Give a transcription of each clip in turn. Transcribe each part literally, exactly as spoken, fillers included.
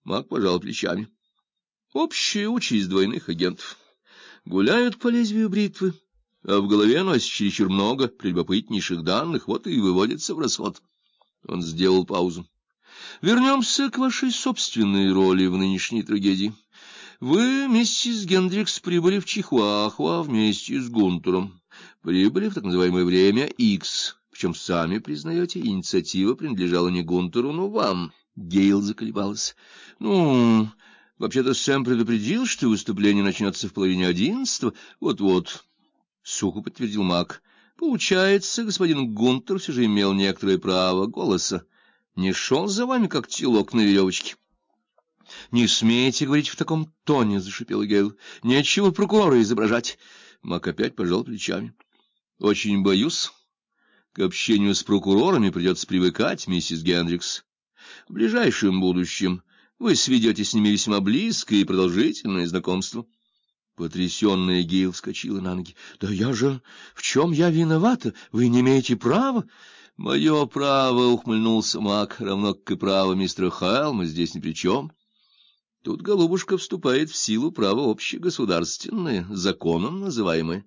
Мак пожал плечами. Общая участь двойных агентов. Гуляют по лезвию бритвы, а в голове носят чересчур много прелюбопытнейших данных, вот и выводятся в расход. Он сделал паузу. Вернемся к вашей собственной роли в нынешней трагедии. Вы, миссис Гендрикс, прибыли в Чихуахуа вместе с Гунтером. Прибыли в так называемое время Икс. Причем сами признаете, инициатива принадлежала не Гунтеру, но вам. Гейл заколебалась. Ну, вообще-то Сэм предупредил, что выступление начнется в половине одиннадцатого. Вот-вот, сухо подтвердил Мак. Получается, господин Гунтер все же имел некоторое право голоса. Не шел за вами, как телок на веревочке. — Не смейте говорить в таком тоне, — зашипел Гейл. — Нечего прокурора изображать. Мак опять пожал плечами. — Очень боюсь. К общению с прокурорами придется привыкать, миссис Гендрикс. В ближайшем будущем вы сведете с ними весьма близкое и продолжительное знакомство. Потрясённая Гейл вскочила на ноги. — Да я же... В чем я виновата? Вы не имеете права? — Мое право, — ухмыльнулся Мак, — равно как и право мистера Хэлма, здесь ни при чем. Тут, голубушка, вступает в силу право общегосударственное, законом называемое.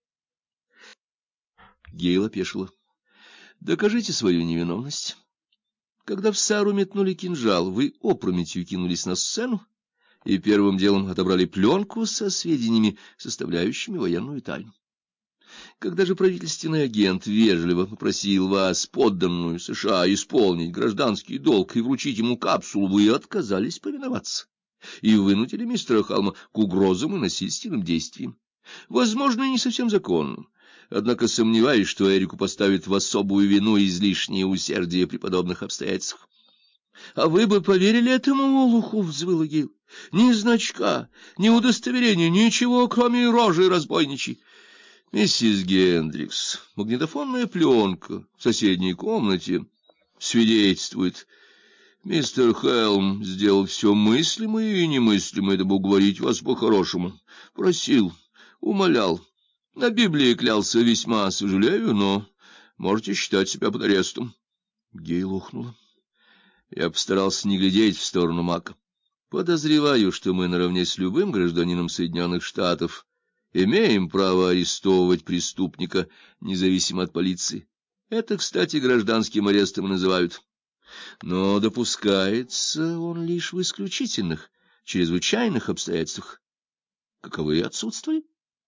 Гейл опешила. — Докажите свою невиновность. Когда в Сару метнули кинжал, вы опрометью кинулись на сцену и первым делом отобрали пленку со сведениями, составляющими военную тайну. Когда же правительственный агент вежливо попросил вас, подданную США, исполнить гражданский долг и вручить ему капсулу, вы отказались повиноваться и вынудили мистера Халма к угрозам и насильственным действиям. Возможно, и не совсем законным. Однако сомневаюсь, что Эрику поставят в особую вину излишнее усердие при подобных обстоятельствах. — А вы бы поверили этому олуху? — взвыла Гейл. — Ни значка, ни удостоверения, ничего, кроме рожи разбойничьей. — Миссис Гендрикс, магнитофонная пленка в соседней комнате свидетельствует. Мистер Хэлм сделал все мыслимое и немыслимое, дабы уговорить вас по-хорошему. Просил, умолял. На Библии клялся весьма, сожалею, но можете считать себя под арестом. Гейл охнула. Я постарался не глядеть в сторону Мака. Подозреваю, что мы наравне с любым гражданином Соединенных Штатов имеем право арестовывать преступника, независимо от полиции. Это, кстати, гражданским арестом называют. Но допускается он лишь в исключительных, чрезвычайных обстоятельствах. Каковы отсутствуют?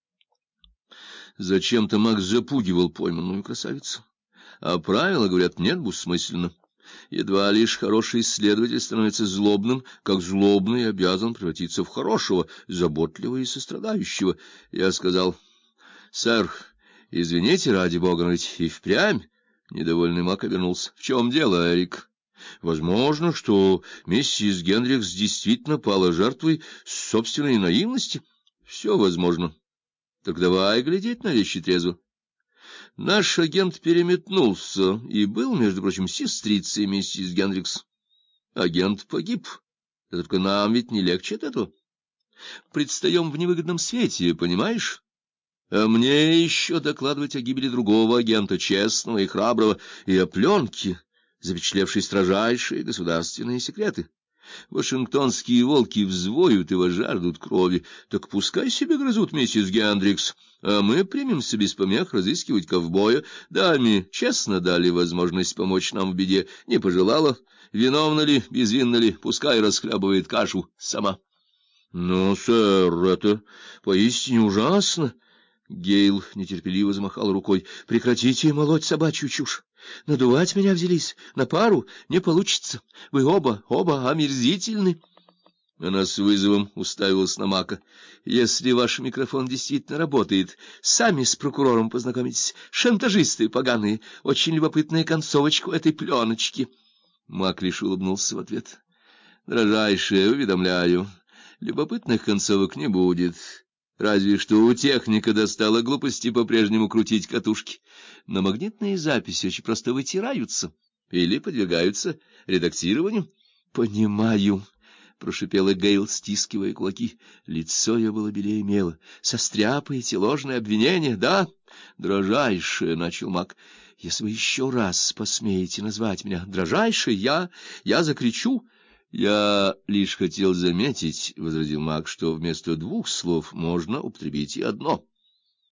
Зачем-то Макс запугивал пойманную красавицу. А правила, говорят, нет двусмысленно. Едва лишь хороший следователь становится злобным, как злобный обязан превратиться в хорошего, заботливого и сострадающего. Я сказал: — Сэр, извините, ради бога, но ведь и впрямь. Недовольный Мак обернулся. — В чем дело, Эрик? Возможно, что миссис Гендрикс действительно пала жертвой собственной наивности. Все возможно. Так давай глядеть на вещи трезво. Наш агент переметнулся и был, между прочим, сестрицей миссис Гендрикс. Агент погиб. Да только нам ведь не легче от этого. Предстаем в невыгодном свете, понимаешь? А мне еще докладывать о гибели другого агента, честного и храброго, и о пленке, запечатлевшей строжайшие государственные секреты. Вашингтонские волки взвоют и возжаждут крови, так пускай себе грызут миссис Гендрикс, а мы примемся без помех разыскивать ковбоя. Даме честно дали возможность помочь нам в беде, не пожелала. Виновна ли, безвинна ли, пускай расхлябывает кашу сама. — Но, сэр, это поистине ужасно. Гейл нетерпеливо замахал рукой. — Прекратите молоть собачью чушь. Надувать меня взялись. На пару не получится. Вы оба, оба омерзительны. Она с вызовом уставилась на Мака. — Если ваш микрофон действительно работает, сами с прокурором познакомитесь. Шантажисты поганые. Очень любопытная концовочка этой пленочки. Мак лишь улыбнулся в ответ. — Дорожайшая, уведомляю, любопытных концовок не будет. Разве что у техника достало глупости по-прежнему крутить катушки. Но магнитные записи очень просто вытираются или подвергаются редактированию. — Понимаю, — прошипела Гейл, стискивая кулаки. Лицо ее было белее мела. — Состряпаете ложные обвинения, да? — Дрожайшая, — начал Мак. — Если вы еще раз посмеете назвать меня дрожайшей, я... я закричу. Я лишь хотел заметить, — возразил маг, — что вместо двух слов можно употребить и одно.